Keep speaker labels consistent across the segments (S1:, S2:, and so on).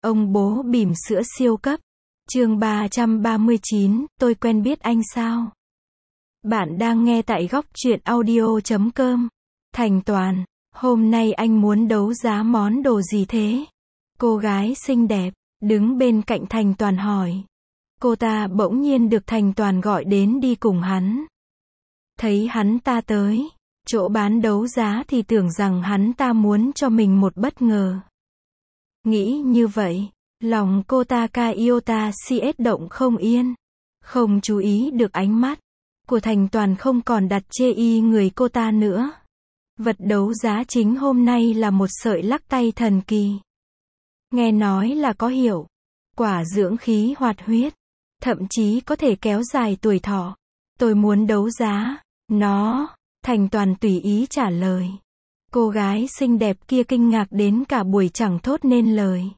S1: Ông bố bỉm sữa siêu cấp. Chương 339, tôi quen biết anh sao? Bạn đang nghe tại góc truyện audio.com. Thành Toàn, hôm nay anh muốn đấu giá món đồ gì thế? Cô gái xinh đẹp, đứng bên cạnh Thành Toàn hỏi. Cô ta bỗng nhiên được Thành Toàn gọi đến đi cùng hắn. Thấy hắn ta tới chỗ bán đấu giá thì tưởng rằng hắn ta muốn cho mình một bất ngờ. Nghĩ như vậy, lòng cô ta Iota CS động không yên. Không chú ý được ánh mắt của Thành Toàn không còn đặt chê y người cô ta nữa. Vật đấu giá chính hôm nay là một sợi lắc tay thần kỳ. Nghe nói là có hiệu quả dưỡng khí hoạt huyết, thậm chí có thể kéo dài tuổi thọ. Tôi muốn đấu giá nó. Thành Toàn tùy ý trả lời. Cô gái xinh đẹp kia kinh ngạc đến cả buổi chẳng thốt nên lời.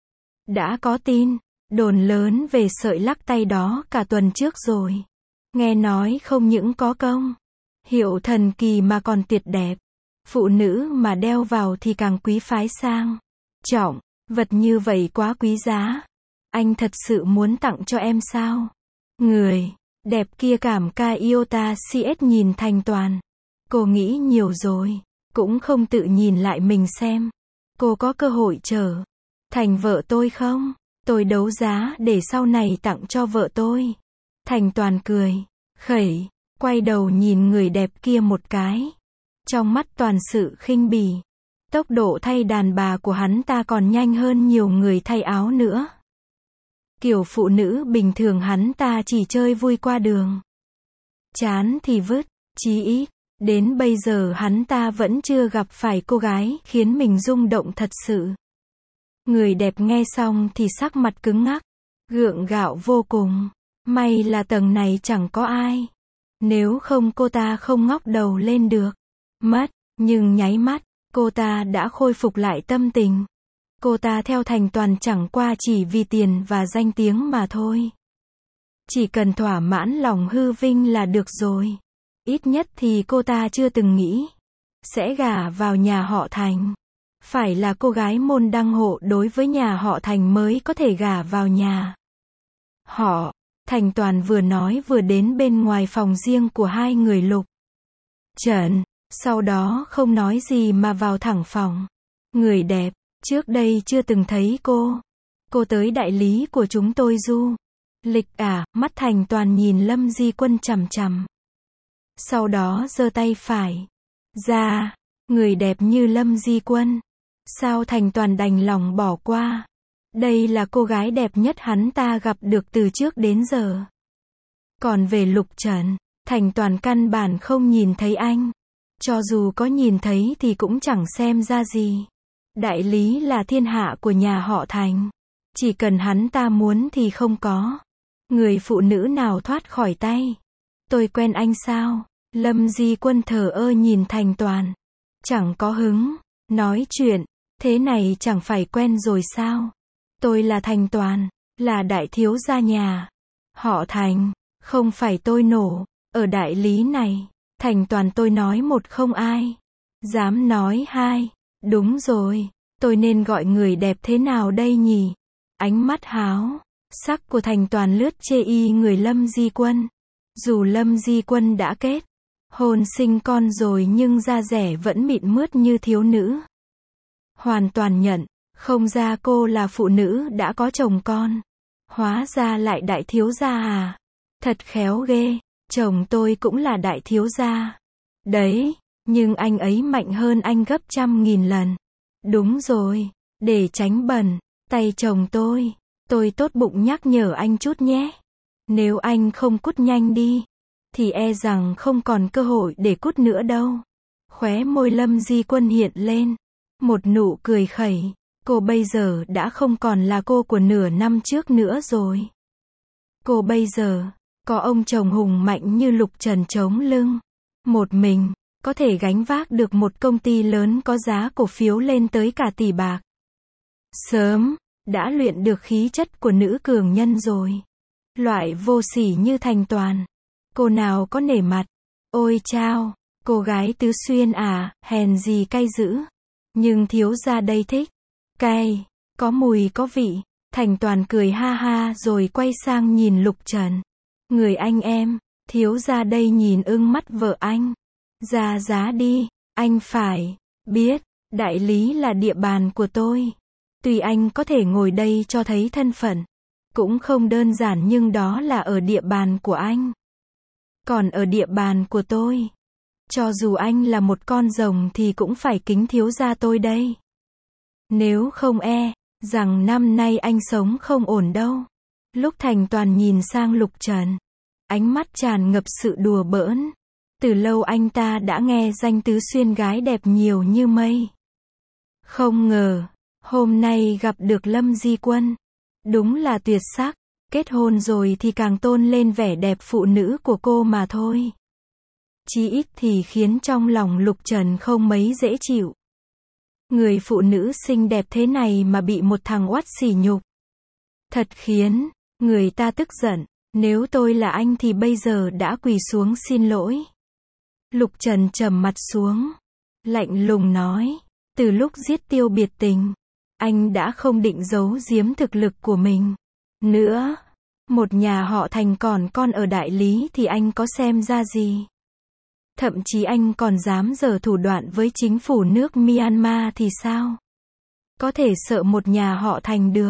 S1: Đã có tin đồn lớn về sợi lắc tay đó cả tuần trước rồi. Nghe nói không những có công hiệu thần kỳ mà còn tuyệt đẹp. Phụ nữ mà đeo vào thì càng quý phái sang trọng. Vật như vậy quá quý giá. Anh thật sự muốn tặng cho em sao? Người đẹp kia cảm Iota CS nhìn Thành Toàn. Cô nghĩ nhiều rồi, cũng không tự nhìn lại mình xem. Cô có cơ hội trở thành vợ tôi không? Tôi đấu giá để sau này tặng cho vợ tôi. Thành Toàn cười khẩy, quay đầu nhìn người đẹp kia một cái. Trong mắt toàn sự khinh bỉ. Tốc độ thay đàn bà của hắn ta còn nhanh hơn nhiều người thay áo nữa. Kiểu phụ nữ bình thường hắn ta chỉ chơi vui qua đường. Chán thì vứt, chí ít. Đến bây giờ hắn ta vẫn chưa gặp phải cô gái khiến mình rung động thật sự. Người đẹp nghe xong thì sắc mặt cứng ngắc, gượng gạo vô cùng. May là tầng này chẳng có ai. Nếu không cô ta không ngóc đầu lên được. Mất, nhưng nháy mắt, cô ta đã khôi phục lại tâm tình. Cô ta theo Thành Toàn chẳng qua chỉ vì tiền và danh tiếng mà thôi. Chỉ cần thỏa mãn lòng hư vinh là được rồi. Ít nhất thì cô ta chưa từng nghĩ sẽ gả vào nhà họ Thành. Phải là cô gái môn đăng hộ đối với nhà họ Thành mới có thể gả vào nhà họ. Thành Toàn vừa nói vừa đến bên ngoài phòng riêng của hai người Lục Trần. Sau đó không nói gì mà vào thẳng phòng. Người đẹp, trước đây chưa từng thấy cô. Cô tới đại lý của chúng tôi du lịch à? Mắt Thành Toàn nhìn Lâm Di Quân chằm chằm. Sau đó giơ tay phải ra. Người đẹp như Lâm Di Quân. Sao Thành Toàn đành lòng bỏ qua. Đây là cô gái đẹp nhất hắn ta gặp được từ trước đến giờ. Còn về Lục Trần, Thành Toàn căn bản không nhìn thấy anh. Cho dù có nhìn thấy thì cũng chẳng xem ra gì. Đại lý là thiên hạ của nhà họ Thành. Chỉ cần hắn ta muốn thì không có người phụ nữ nào thoát khỏi tay. Tôi quen anh sao? Lâm Di Quân thờ ơ nhìn Thành Toàn. Chẳng có hứng nói chuyện. Thế này chẳng phải quen rồi sao? Tôi là Thành Toàn, là đại thiếu gia nhà họ Thành. Không phải tôi nổ ở đại lý này. Thành Toàn tôi nói một không ai dám nói hai. Đúng rồi, tôi nên gọi người đẹp thế nào đây nhỉ? Ánh mắt háo sắc của Thành Toàn lướt chê y người Lâm Di Quân. Dù Lâm Di Quân đã kết hôn sinh con rồi nhưng da dẻ vẫn mịn mướt như thiếu nữ. Hoàn toàn nhận không ra cô là phụ nữ đã có chồng con. Hóa ra lại đại thiếu gia à? Thật khéo ghê. Chồng tôi cũng là đại thiếu gia đấy, nhưng anh ấy mạnh hơn anh gấp 100.000 lần. Đúng rồi, để tránh bẩn tay chồng tôi tốt bụng nhắc nhở anh chút nhé. Nếu anh không cút nhanh đi thì e rằng không còn cơ hội để cút nữa đâu. Khóe môi Lâm Di Quân hiện lên một nụ cười khẩy. Cô bây giờ đã không còn là cô của nửa năm trước nữa rồi. Cô bây giờ có ông chồng hùng mạnh như Lục Trần chống lưng. Một mình có thể gánh vác được một công ty lớn có giá cổ phiếu lên tới cả tỷ bạc. Sớm đã luyện được khí chất của nữ cường nhân rồi. Loại vô sỉ như Thành Toàn, cô nào có nể mặt. Ôi chao, cô gái Tứ Xuyên à, hèn gì cay dữ. Nhưng thiếu gia đây thích cay. có mùi có vị. Thành Toàn cười ha ha rồi quay sang nhìn Lục Trần. Người anh em, thiếu gia đây nhìn ưng mắt vợ anh. Ra giá đi, anh phải biết, đại lý là địa bàn của tôi. Tuy anh có thể ngồi đây cho thấy thân phận, cũng không đơn giản nhưng đó là ở địa bàn của anh. Còn ở địa bàn của tôi, cho dù anh là một con rồng thì cũng phải kính thiếu gia tôi đây. Nếu không rằng năm nay anh sống không ổn đâu. Lúc Thành Toàn nhìn sang Lục Trần, ánh mắt tràn ngập sự đùa bỡn. Từ lâu anh ta đã nghe danh Tứ Xuyên gái đẹp nhiều như mây. Không ngờ, hôm nay gặp được Lâm Di Quân. Đúng là tuyệt sắc, kết hôn rồi thì càng tôn lên vẻ đẹp phụ nữ của cô mà thôi. Chí ít thì khiến trong lòng Lục Trần không mấy dễ chịu. Người phụ nữ xinh đẹp thế này mà bị một thằng oắt sỉ nhục. Thật khiến người ta tức giận, nếu tôi là anh thì bây giờ đã quỳ xuống xin lỗi. Lục Trần trầm mặt xuống, lạnh lùng nói, từ lúc giết Tiêu Biệt Tình, anh đã không định giấu giếm thực lực của mình nữa. Một nhà họ Thành còn con ở đại lý thì anh có xem ra gì? Thậm chí anh còn dám giở thủ đoạn với chính phủ nước Myanmar thì sao? Có thể sợ một nhà họ Thành được?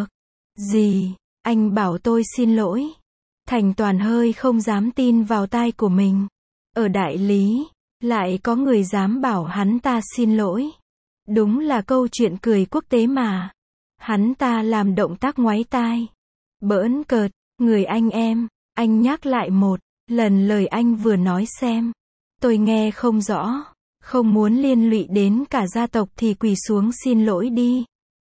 S1: Gì? Anh bảo tôi xin lỗi? Thành Toàn hơi không dám tin vào tai của mình. Ở đại lý, lại có người dám bảo hắn ta xin lỗi. Đúng là câu chuyện cười quốc tế mà. Hắn ta làm động tác ngoáy tai. Bỡn cợt, người anh em, anh nhắc lại một lần lời anh vừa nói xem. Tôi nghe không rõ, không muốn liên lụy đến cả gia tộc thì quỳ xuống xin lỗi đi.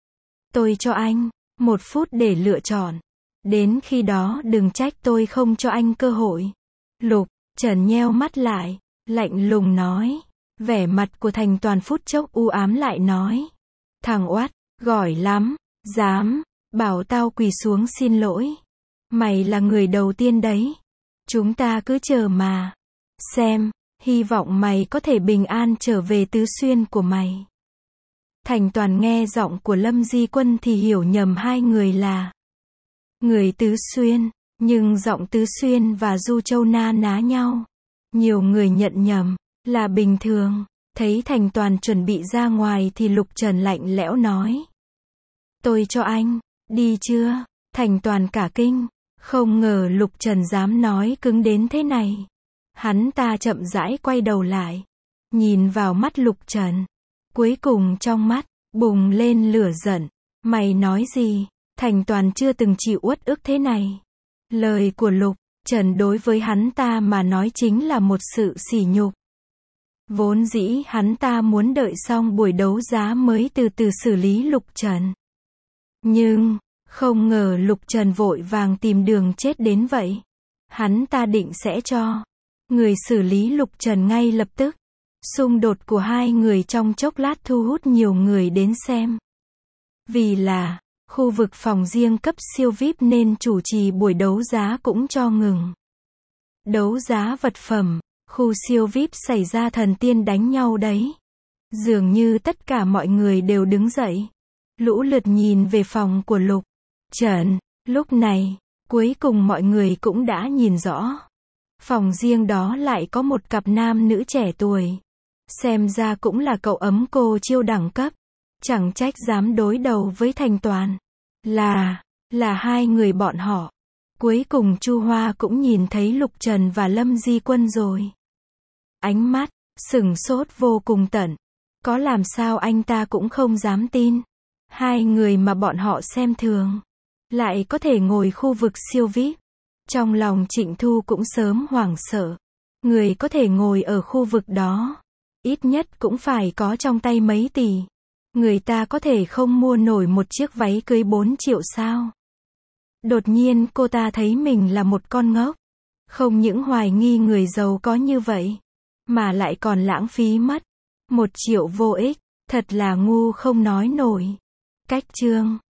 S1: Tôi cho anh 1 phút để lựa chọn. Đến khi đó đừng trách tôi không cho anh cơ hội. Lục Trần nheo mắt lại, lạnh lùng nói. Vẻ mặt của Thành Toàn phút chốc u ám lại nói. Thằng oát, giỏi lắm, dám bảo tao quỳ xuống xin lỗi. Mày là người đầu tiên đấy. Chúng ta cứ chờ mà xem, hy vọng mày có thể bình an trở về Tứ Xuyên của mày. Thành Toàn nghe giọng của Lâm Di Quân thì hiểu nhầm hai người là người Tứ Xuyên, nhưng giọng Tứ Xuyên và Du Châu na ná nhau. Nhiều người nhận nhầm là bình thường. Thấy Thành Toàn chuẩn bị ra ngoài thì Lục Trần lạnh lẽo nói. Tôi cho anh, đi chưa? Thành Toàn cả kinh, không ngờ Lục Trần dám nói cứng đến thế này. Hắn ta chậm rãi quay đầu lại, nhìn vào mắt Lục Trần. Cuối cùng trong mắt bùng lên lửa giận. Mày nói gì? Thành Toàn chưa từng chịu uất ức thế này. Lời của Lục Trần đối với hắn ta mà nói chính là một sự sỉ nhục. Vốn dĩ hắn ta muốn đợi xong buổi đấu giá mới từ từ xử lý Lục Trần. Nhưng không ngờ Lục Trần vội vàng tìm đường chết đến vậy. Hắn ta định sẽ cho người xử lý Lục Trần ngay lập tức. Xung đột của hai người trong chốc lát thu hút nhiều người đến xem. Vì là khu vực phòng riêng cấp siêu VIP nên chủ trì buổi đấu giá cũng cho ngừng. Đấu giá vật phẩm, khu siêu VIP xảy ra thần tiên đánh nhau đấy. Dường như tất cả mọi người đều đứng dậy. Lũ lượt nhìn về phòng của Lục Trần. Lúc này, cuối cùng mọi người cũng đã nhìn rõ. Phòng riêng đó lại có một cặp nam nữ trẻ tuổi. Xem ra cũng là cậu ấm cô chiêu đẳng cấp. Chẳng trách dám đối đầu với Thành Toàn. Là hai người bọn họ. Cuối cùng Chu Hoa cũng nhìn thấy Lục Trần và Lâm Di Quân rồi. Ánh mắt sửng sốt vô cùng tận. Có làm sao anh ta cũng không dám tin. Hai người mà bọn họ xem thường lại có thể ngồi khu vực siêu VIP. Trong lòng Trịnh Thu cũng sớm hoảng sợ. Người có thể ngồi ở khu vực đó, ít nhất cũng phải có trong tay mấy tỷ. Người ta có thể không mua nổi một chiếc váy cưới 4 triệu sao? Đột nhiên cô ta thấy mình là một con ngốc. Không những hoài nghi người giàu có như vậy, mà lại còn lãng phí mất 1 triệu vô ích. Thật là ngu không nói nổi. Cách chương